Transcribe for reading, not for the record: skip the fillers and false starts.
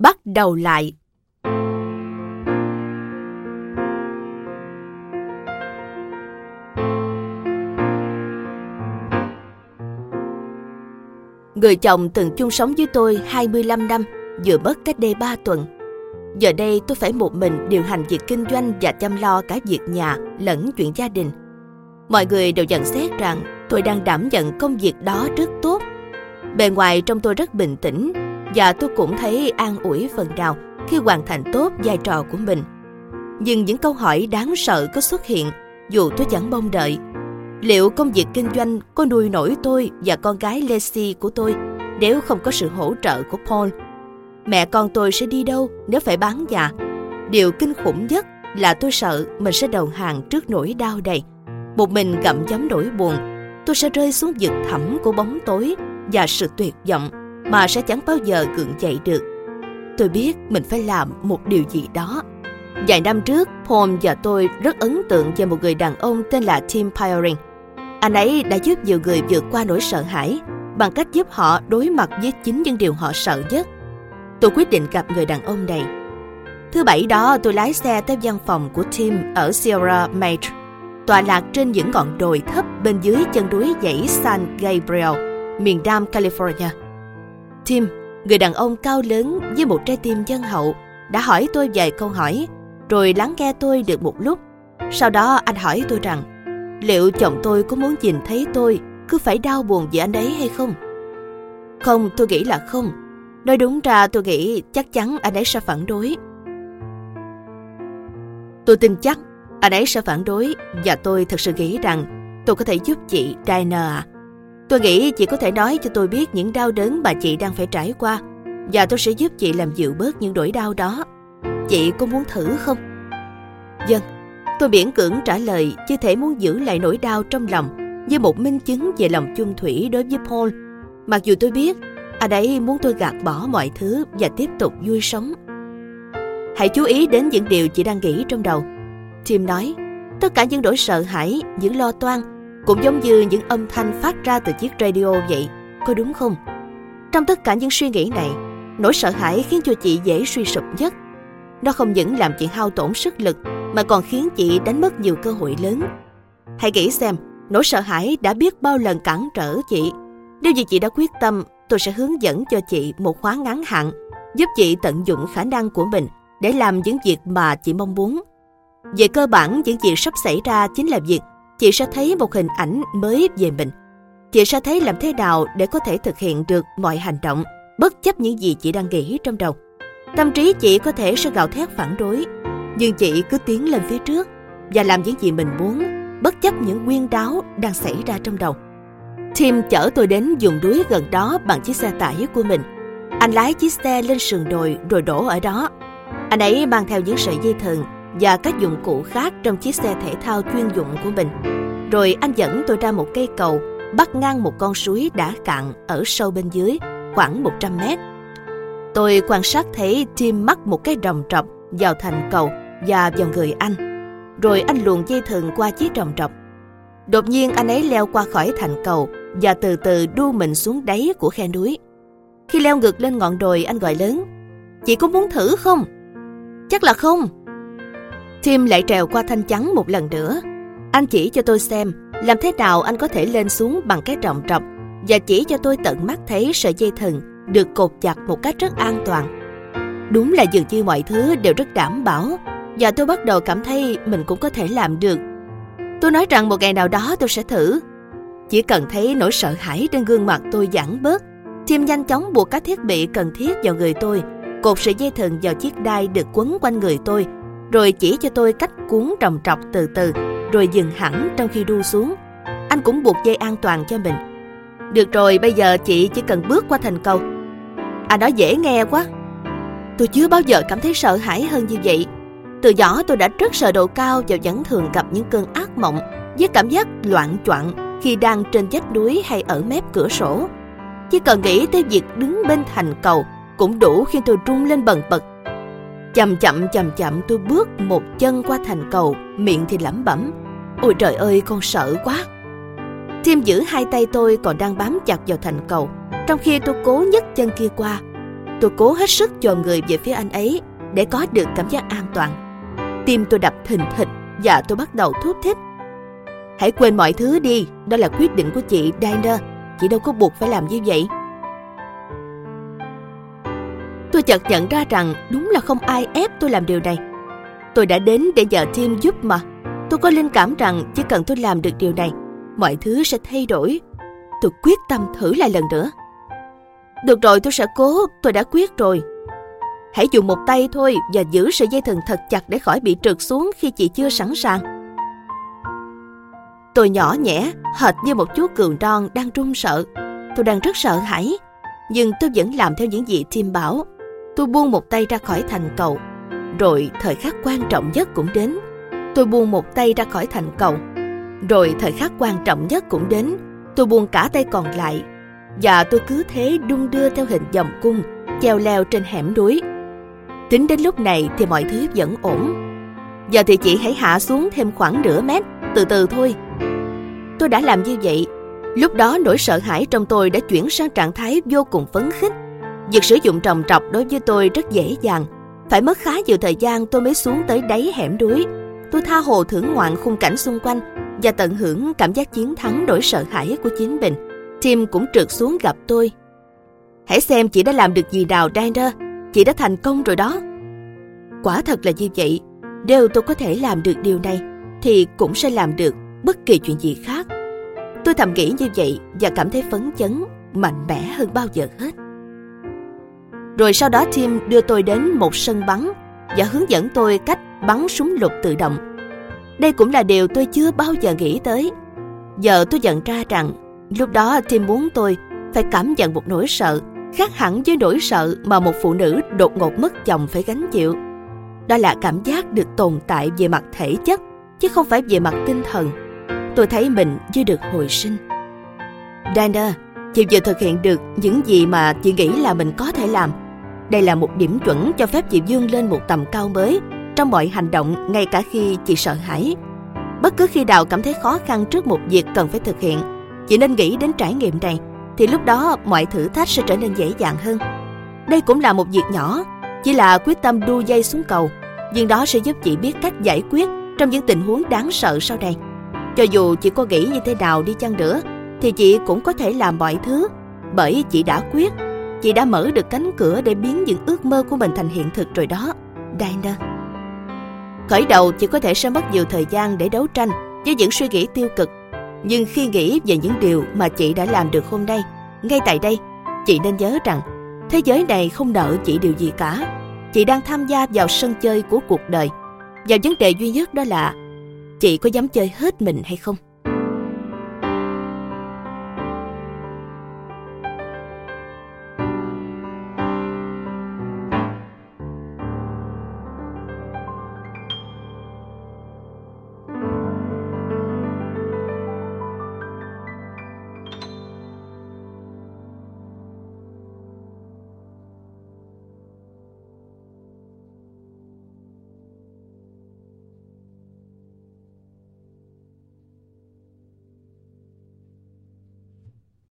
bắt đầu lại. Người chồng từng chung sống với tôi 25 năm, vừa mất cách đây 3 tuần. Giờ đây tôi phải một mình điều hành việc kinh doanh và chăm lo cả việc nhà lẫn chuyện gia đình. Mọi người đều nhận xét rằng tôi đang đảm nhận công việc đó rất tốt. Bề ngoài trông tôi rất bình tĩnh và tôi cũng thấy an ủi phần nào khi hoàn thành tốt vai trò của mình. Nhưng những câu hỏi đáng sợ có xuất hiện dù tôi chẳng mong đợi. Liệu công việc kinh doanh có nuôi nổi tôi và con gái Lacey của tôi nếu không có sự hỗ trợ của Paul? Mẹ con tôi sẽ đi đâu nếu phải bán nhà? Điều kinh khủng nhất là tôi sợ mình sẽ đầu hàng trước nỗi đau này. Một mình gặm nhấm nỗi buồn, tôi sẽ rơi xuống vực thẳm của bóng tối và sự tuyệt vọng mà sẽ chẳng bao giờ gượng dậy được. Tôi biết mình phải làm một điều gì đó. Vài năm trước, Paul và tôi rất ấn tượng về một người đàn ông tên là Tim Piering. Anh ấy đã giúp nhiều người vượt qua nỗi sợ hãi bằng cách giúp họ đối mặt với chính những điều họ sợ nhất. Tôi quyết định gặp người đàn ông này. Thứ Bảy đó, tôi lái xe tới văn phòng của Tim ở Sierra Madre, tọa lạc trên những ngọn đồi thấp bên dưới chân núi dãy San Gabriel, miền Nam California. Tim, người đàn ông cao lớn với một trái tim nhân hậu, đã hỏi tôi vài câu hỏi, rồi lắng nghe tôi được một lúc. Sau đó anh hỏi tôi rằng, liệu chồng tôi có muốn nhìn thấy tôi cứ phải đau buồn vì anh ấy hay không? Không, tôi nghĩ là không. Nói đúng ra tôi nghĩ chắc chắn anh ấy sẽ phản đối. Tôi tin chắc anh ấy sẽ phản đối và tôi thật sự nghĩ rằng tôi có thể giúp chị, Diana. Tôi nghĩ chị có thể nói cho tôi biết những đau đớn mà chị đang phải trải qua và tôi sẽ giúp chị làm dịu bớt những nỗi đau đó. Chị có muốn thử không? Vâng, tôi miễn cưỡng trả lời, như thể muốn giữ lại nỗi đau trong lòng như một minh chứng về lòng chung thủy đối với Paul. Mặc dù tôi biết anh ấy muốn tôi gạt bỏ mọi thứ và tiếp tục vui sống. Hãy chú ý đến những điều chị đang nghĩ trong đầu. Tim nói, tất cả những nỗi sợ hãi, những lo toan cũng giống như những âm thanh phát ra từ chiếc radio vậy, có đúng không? Trong tất cả những suy nghĩ này, nỗi sợ hãi khiến cho chị dễ suy sụp nhất. Nó không những làm chị hao tổn sức lực mà còn khiến chị đánh mất nhiều cơ hội lớn. Hãy nghĩ xem, nỗi sợ hãi đã biết bao lần cản trở chị. Nếu như chị đã quyết tâm, tôi sẽ hướng dẫn cho chị một khóa ngắn hạn, giúp chị tận dụng khả năng của mình để làm những việc mà chị mong muốn. Về cơ bản, những việc sắp xảy ra chính là việc chị sẽ thấy một hình ảnh mới về mình. Chị sẽ thấy làm thế nào để có thể thực hiện được mọi hành động, bất chấp những gì chị đang nghĩ trong đầu. Tâm trí chị có thể sẽ gào thét phản đối, nhưng chị cứ tiến lên phía trước và làm những gì mình muốn, bất chấp những huyên đáo đang xảy ra trong đầu. Tim chở tôi đến vùng núi gần đó bằng chiếc xe tải của mình. Anh lái chiếc xe lên sườn đồi rồi đổ ở đó. Anh ấy mang theo những sợi dây thừng và các dụng cụ khác trong chiếc xe thể thao chuyên dụng của mình. Rồi anh dẫn tôi ra một cây cầu bắc ngang một con suối đã cạn ở sâu bên dưới, khoảng 100 mét. Tôi quan sát thấy Tim mắc một cái ròng trọc vào thành cầu và vào người anh. Rồi anh luồn dây thừng qua chiếc ròng trọc. Đột nhiên anh ấy leo qua khỏi thành cầu và từ từ đu mình xuống đáy của khe núi. Khi leo ngược lên ngọn đồi, anh gọi lớn, chị có muốn thử không? Chắc là không. Tim lại trèo qua thanh chắn một lần nữa. Anh chỉ cho tôi xem làm thế nào anh có thể lên xuống bằng cái ròng trọc và chỉ cho tôi tận mắt thấy sợi dây thừng được cột chặt một cách rất an toàn. Đúng là dường như mọi thứ đều rất đảm bảo và tôi bắt đầu cảm thấy mình cũng có thể làm được. Tôi nói rằng một ngày nào đó tôi sẽ thử. Chỉ cần thấy nỗi sợ hãi trên gương mặt tôi giảm bớt, Tim nhanh chóng buộc các thiết bị cần thiết vào người tôi, cột sợi dây thừng vào chiếc đai được quấn quanh người tôi, rồi chỉ cho tôi cách cuốn ròng trọc từ từ, rồi dừng hẳn trong khi đu xuống. Anh cũng buộc dây an toàn cho mình. Được rồi, bây giờ chị chỉ cần bước qua thành cầu. Anh nói dễ nghe quá. Tôi chưa bao giờ cảm thấy sợ hãi hơn như vậy. Từ nhỏ tôi đã rất sợ độ cao và vẫn thường gặp những cơn ác mộng với cảm giác loạng choạng khi đang trên vách núi hay ở mép cửa sổ. Chỉ cần nghĩ tới việc đứng bên thành cầu cũng đủ khiến tôi run lên bần bật. Chậm chậm tôi bước một chân qua thành cầu, miệng thì lẩm bẩm, ôi trời ơi, con sợ quá. Tim giữ hai tay tôi còn đang bám chặt vào thành cầu, trong khi tôi cố nhấc chân kia qua. Tôi cố hết sức chồm người về phía anh ấy để có được cảm giác an toàn. Tim tôi đập thình thịch và tôi bắt đầu thút thít. Hãy quên mọi thứ đi, đó là quyết định của chị, Dinah. Chị đâu có buộc phải làm như vậy. Tôi chợt nhận ra rằng đúng là không ai ép tôi làm điều này. Tôi đã đến để nhờ Tim giúp mà. Tôi có linh cảm rằng chỉ cần tôi làm được điều này, mọi thứ sẽ thay đổi. Tôi quyết tâm thử lại lần nữa. Được rồi, tôi sẽ cố, tôi đã quyết rồi. Hãy dùng một tay thôi và giữ sợi dây thừng thật chặt để khỏi bị trượt xuống khi chị chưa sẵn sàng. Tôi nhỏ nhẹ, hệt như một chú cừu non đang run sợ. Tôi đang rất sợ hãi, nhưng tôi vẫn làm theo những gì Tim bảo. Tôi buông một tay ra khỏi thành cầu. Rồi thời khắc quan trọng nhất cũng đến. Tôi buông một tay ra khỏi thành cầu. Rồi thời khắc quan trọng nhất cũng đến. Tôi buông cả tay còn lại. Và tôi cứ thế đung đưa theo hình vòng cung, chèo leo trên hẻm núi. Tính đến lúc này thì mọi thứ vẫn ổn. Giờ thì chị hãy hạ xuống thêm khoảng nửa mét, từ từ thôi. Tôi đã làm như vậy. Lúc đó nỗi sợ hãi trong tôi đã chuyển sang trạng thái vô cùng phấn khích. Việc sử dụng trồng trọt đối với tôi rất dễ dàng. Phải mất khá nhiều thời gian tôi mới xuống tới đáy hẻm núi. Tôi tha hồ thưởng ngoạn khung cảnh xung quanh và tận hưởng cảm giác chiến thắng nỗi sợ hãi của chính mình. Tim cũng trượt xuống gặp tôi. Hãy xem chị đã làm được gì nào, Dinah. Chị đã thành công rồi đó. Quả thật là như vậy. Nếu tôi có thể làm được điều này thì cũng sẽ làm được bất kỳ chuyện gì khác. Tôi thầm nghĩ như vậy và cảm thấy phấn chấn, mạnh mẽ hơn bao giờ hết. Rồi sau đó Tim đưa tôi đến một sân bắn và hướng dẫn tôi cách bắn súng lục tự động. Đây cũng là điều tôi chưa bao giờ nghĩ tới. Giờ tôi nhận ra rằng lúc đó Tim muốn tôi phải cảm nhận một nỗi sợ khác hẳn với nỗi sợ mà một phụ nữ đột ngột mất chồng phải gánh chịu. Đó là cảm giác được tồn tại về mặt thể chất, chứ không phải về mặt tinh thần. Tôi thấy mình như được hồi sinh. Dinah, chị vừa thực hiện được những gì mà chị nghĩ là mình có thể làm. Đây là một điểm chuẩn cho phép chị vươn lên một tầm cao mới trong mọi hành động, ngay cả khi chị sợ hãi. Bất cứ khi nào cảm thấy khó khăn trước một việc cần phải thực hiện, chị nên nghĩ đến trải nghiệm này, thì lúc đó mọi thử thách sẽ trở nên dễ dàng hơn. Đây cũng là một việc nhỏ, chỉ là quyết tâm đu dây xuống cầu, nhưng đó sẽ giúp chị biết cách giải quyết trong những tình huống đáng sợ sau này. Cho dù chị có nghĩ như thế nào đi chăng nữa, thì chị cũng có thể làm mọi thứ, bởi chị đã quyết. Chị đã mở được cánh cửa để biến những ước mơ của mình thành hiện thực rồi đó, Dinah. Khởi đầu chị có thể sẽ mất nhiều thời gian để đấu tranh với những suy nghĩ tiêu cực. Nhưng khi nghĩ về những điều mà chị đã làm được hôm nay, ngay tại đây, chị nên nhớ rằng thế giới này không nợ chị điều gì cả. Chị đang tham gia vào sân chơi của cuộc đời. Và vấn đề duy nhất đó là chị có dám chơi hết mình hay không?